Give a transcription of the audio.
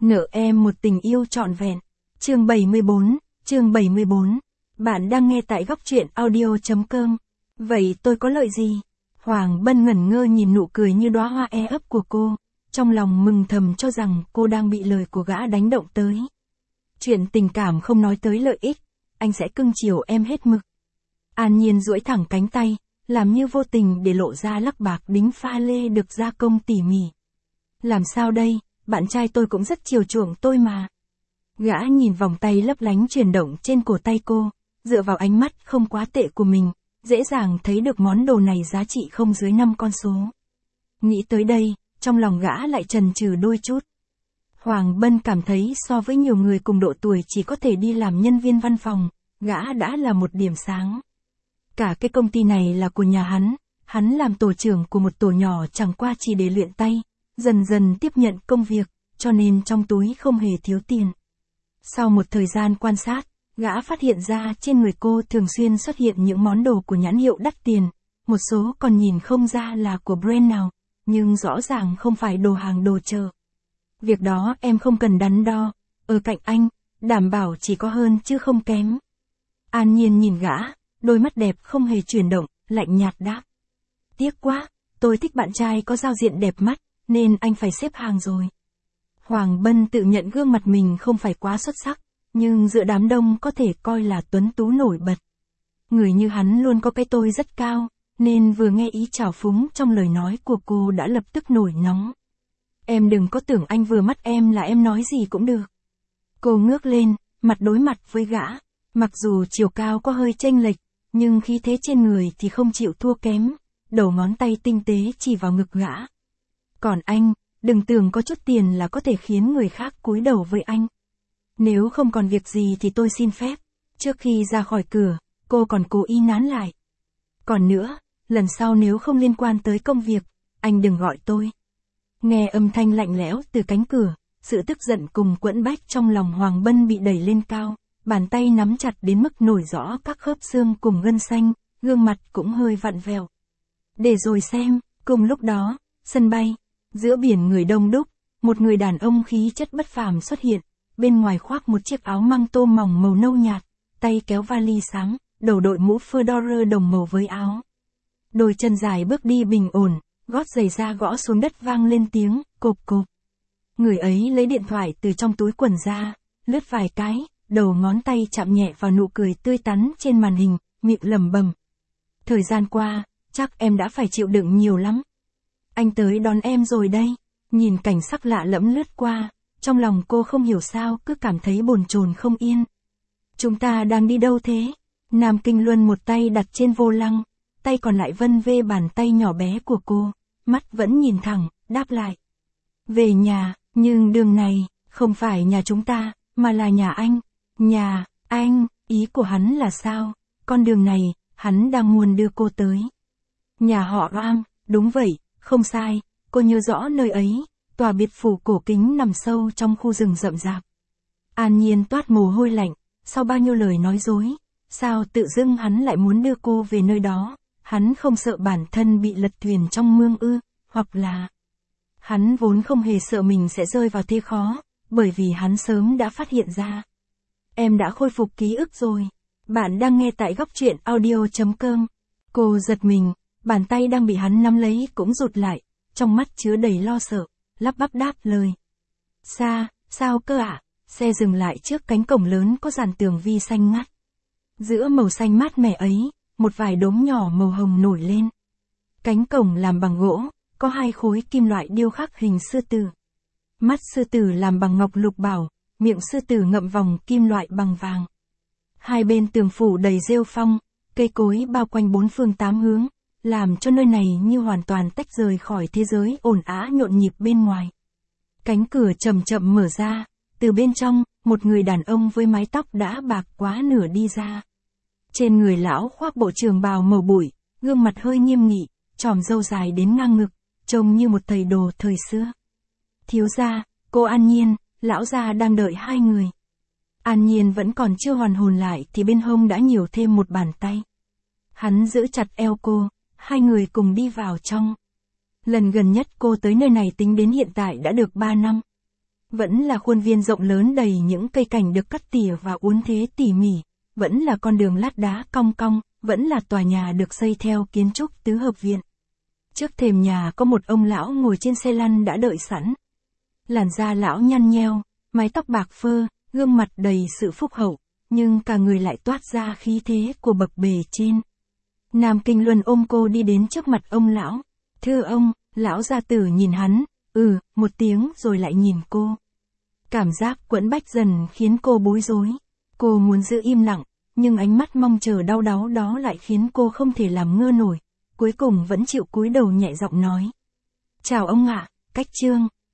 Nợ em một tình yêu trọn vẹn. Chương 74. Bạn đang nghe tại góc truyện audio.com. Vậy tôi có lợi gì? Hoàng Bân ngẩn ngơ nhìn nụ cười như đóa hoa e ấp của cô, trong lòng mừng thầm cho rằng cô đang bị lời của gã đánh động tới. Chuyện tình cảm không nói tới lợi ích, anh sẽ cưng chiều em hết mực. An Nhiên duỗi thẳng cánh tay, làm như vô tình để lộ ra lắc bạc đính pha lê được gia công tỉ mỉ. Làm sao đây, bạn trai tôi cũng rất chiều chuộng tôi mà. Gã nhìn vòng tay lấp lánh chuyển động trên cổ tay cô, dựa vào ánh mắt không quá tệ của mình, dễ dàng thấy được món đồ này giá trị không dưới 5 con số. Nghĩ tới đây, trong lòng gã lại chần chừ đôi chút. Hoàng Bân cảm thấy so với nhiều người cùng độ tuổi chỉ có thể đi làm nhân viên văn phòng, gã đã là một điểm sáng. Cả cái công ty này là của nhà hắn làm tổ trưởng của một tổ nhỏ chẳng qua chỉ để luyện tay, dần dần tiếp nhận công việc, cho nên trong túi không hề thiếu tiền. Sau một thời gian quan sát, gã phát hiện ra trên người cô thường xuyên xuất hiện những món đồ của nhãn hiệu đắt tiền, một số còn nhìn không ra là của brand nào, nhưng rõ ràng không phải đồ hàng đồ chợ. Việc đó em không cần đắn đo, ở cạnh anh, đảm bảo chỉ có hơn chứ không kém. An Nhiên nhìn gã, đôi mắt đẹp không hề chuyển động, lạnh nhạt đáp. Tiếc quá, tôi thích bạn trai có giao diện đẹp mắt, nên anh phải xếp hàng rồi. Hoàng Bân tự nhận gương mặt mình không phải quá xuất sắc, nhưng giữa đám đông có thể coi là tuấn tú nổi bật. Người như hắn luôn có cái tôi rất cao, nên vừa nghe ý trào phúng trong lời nói của cô đã lập tức nổi nóng. Em đừng có tưởng anh vừa mắt em là em nói gì cũng được. Cô ngước lên, mặt đối mặt với gã, mặc dù chiều cao có hơi chênh lệch, nhưng khí thế trên người thì không chịu thua kém, đầu ngón tay tinh tế chỉ vào ngực gã. Còn anh, đừng tưởng có chút tiền là có thể khiến người khác cúi đầu với anh. Nếu không còn việc gì thì tôi xin phép. Trước khi ra khỏi cửa, cô còn cố ý nán lại. Còn nữa, lần sau nếu không liên quan tới công việc, anh đừng gọi tôi. Nghe âm thanh lạnh lẽo từ cánh cửa, sự tức giận cùng quẫn bách trong lòng Hoàng Bân bị đẩy lên cao, bàn tay nắm chặt đến mức nổi rõ các khớp xương cùng gân xanh, gương mặt cũng hơi vặn vẹo. Để rồi xem, cùng lúc đó, sân bay, giữa biển người đông đúc, một người đàn ông khí chất bất phàm xuất hiện, bên ngoài khoác một chiếc áo măng tô mỏng màu nâu nhạt, tay kéo vali sáng, đầu đội mũ fedora đồng màu với áo. Đôi chân dài bước đi bình ổn, gót giày da gõ xuống đất vang lên tiếng cộp cộp. Người ấy lấy điện thoại từ trong túi quần ra, lướt vài cái, đầu ngón tay chạm nhẹ vào nụ cười tươi tắn trên màn hình, miệng lẩm bẩm. Thời gian qua, chắc em đã phải chịu đựng nhiều lắm. Anh tới đón em rồi đây. Nhìn cảnh sắc lạ lẫm lướt qua, trong lòng cô không hiểu sao cứ cảm thấy bồn chồn không yên. Chúng ta đang đi đâu thế? Nam Kinh Luân một tay đặt trên vô lăng, tay còn lại vân vê bàn tay nhỏ bé của cô, mắt vẫn nhìn thẳng, đáp lại. Về nhà, nhưng đường này, không phải nhà chúng ta, mà là nhà anh. Nhà, anh, ý của hắn là sao? Con đường này, hắn đang muốn đưa cô tới. Nhà họ Ram, đúng vậy, không sai, cô nhớ rõ nơi ấy, tòa biệt phủ cổ kính nằm sâu trong khu rừng rậm rạp. An Nhiên toát mồ hôi lạnh, sau bao nhiêu lời nói dối, sao tự dưng hắn lại muốn đưa cô về nơi đó, hắn không sợ bản thân bị lật thuyền trong mương ư, hoặc là... Hắn vốn không hề sợ mình sẽ rơi vào thế khó, bởi vì hắn sớm đã phát hiện ra. Em đã khôi phục ký ức rồi. Bạn đang nghe tại góc truyện audio.com. Cô giật mình, bàn tay đang bị hắn nắm lấy cũng rụt lại, trong mắt chứa đầy lo sợ, lắp bắp đáp lời. Sao cơ ạ? Xe dừng lại trước cánh cổng lớn có dàn tường vi xanh ngắt. Giữa màu xanh mát mẻ ấy, một vài đốm nhỏ màu hồng nổi lên. Cánh cổng làm bằng gỗ, có 2 khối kim loại điêu khắc hình sư tử. Mắt sư tử làm bằng ngọc lục bảo, miệng sư tử ngậm vòng kim loại bằng vàng. Hai bên tường phủ đầy rêu phong, cây cối bao quanh 4 phương 8 hướng, làm cho nơi này như hoàn toàn tách rời khỏi thế giới ồn ào nhộn nhịp bên ngoài. Cánh cửa chậm chậm mở ra, từ bên trong, một người đàn ông với mái tóc đã bạc quá nửa đi ra. Trên người lão khoác bộ trường bào màu bụi, gương mặt hơi nghiêm nghị, chòm râu dài đến ngang ngực, trông như một thầy đồ thời xưa. Thiếu gia, cô An Nhiên, lão gia đang đợi hai người. An Nhiên vẫn còn chưa hoàn hồn lại thì bên hông đã nhiều thêm một bàn tay. Hắn giữ chặt eo cô, hai người cùng đi vào trong. Lần gần nhất cô tới nơi này tính đến hiện tại đã được 3 năm. Vẫn là khuôn viên rộng lớn đầy những cây cảnh được cắt tỉa và uốn thế tỉ mỉ, vẫn là con đường lát đá cong cong, vẫn là tòa nhà được xây theo kiến trúc tứ hợp viện. Trước thềm nhà có một ông lão ngồi trên xe lăn đã đợi sẵn. Làn da lão nhăn nheo, mái tóc bạc phơ, gương mặt đầy sự phúc hậu, nhưng cả người lại toát ra khí thế của bậc bề trên. Nam Kinh Luân ôm cô đi đến trước mặt ông lão. Thưa ông, lão gia tử nhìn hắn, một tiếng rồi lại nhìn cô. Cảm giác quẫn bách dần khiến cô bối rối. Cô muốn giữ im lặng, nhưng ánh mắt mong chờ đau đáu đó lại khiến cô không thể làm ngơ nổi. Cuối cùng vẫn chịu cúi đầu nhẹ giọng nói. Chào ông ạ, Cách Trương,